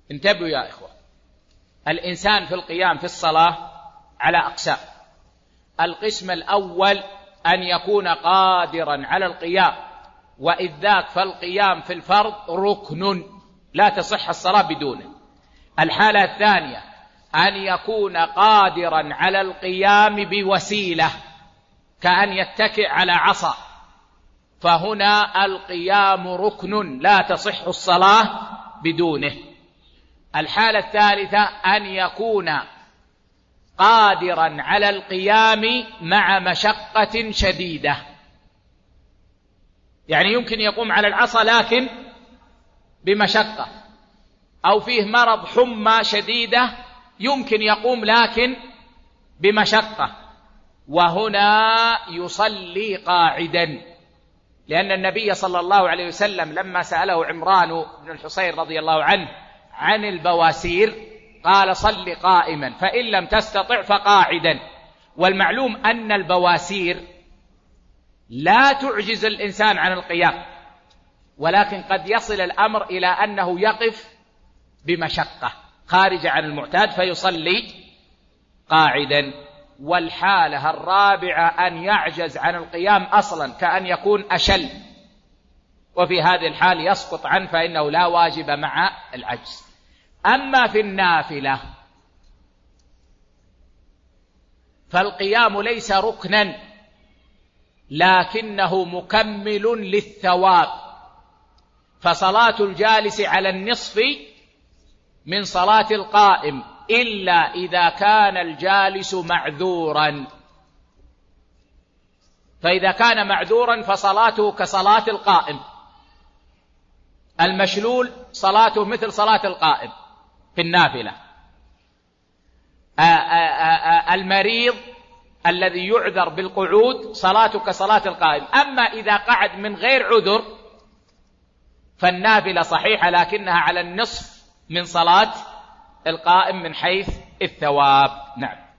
انتبهوا يا إخوة، الإنسان في القيام في الصلاة على أقسام. القسم الأول أن يكون قادرا على القيام، وإذ ذاك فالقيام في الفرض ركن لا تصح الصلاة بدونه. الحالة الثانية أن يكون قادرا على القيام بوسيلة كأن يتكئ على عصا، فهنا القيام ركن لا تصح الصلاة بدونه. الحالة الثالثة أن يكون قادرا على القيام مع مشقة شديدة، يعني يمكن يقوم على العصا لكن بمشقة، أو فيه مرض حمى شديدة يمكن يقوم لكن بمشقة، وهنا يصلي قاعدا، لأن النبي صلى الله عليه وسلم لما سأله عمران بن الحصين رضي الله عنه عن البواسير قال صل قائما فإن لم تستطع فقاعدا. والمعلوم أن البواسير لا تعجز الإنسان عن القيام، ولكن قد يصل الأمر إلى أنه يقف بمشقة خارجة عن المعتاد فيصلي قاعدا. والحالة الرابعة أن يعجز عن القيام أصلا كأن يكون أشل، وفي هذه الحال يسقط عنه فإنه لا واجب مع العجز. أما في النافلة فالقيام ليس ركنا لكنه مكمل للثواب، فصلاة الجالس على النصف من صلاة القائم إلا إذا كان الجالس معذورا، فإذا كان معذورا فصلاته كصلاة القائم. المشلول صلاته مثل صلاة القائم في النافلة. المريض الذي يعذر بالقعود صلاته كصلاة القائم. أما إذا قعد من غير عذر فالنافلة صحيحة لكنها على النصف من صلاة القائم من حيث الثواب. نعم.